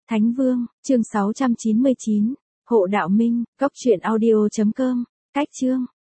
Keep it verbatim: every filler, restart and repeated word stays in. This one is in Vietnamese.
Thánh Vương, chương sáu trăm chín mươi chín, Hộ Đạo Minh, Cốc truyện audio chấm com, cách chương.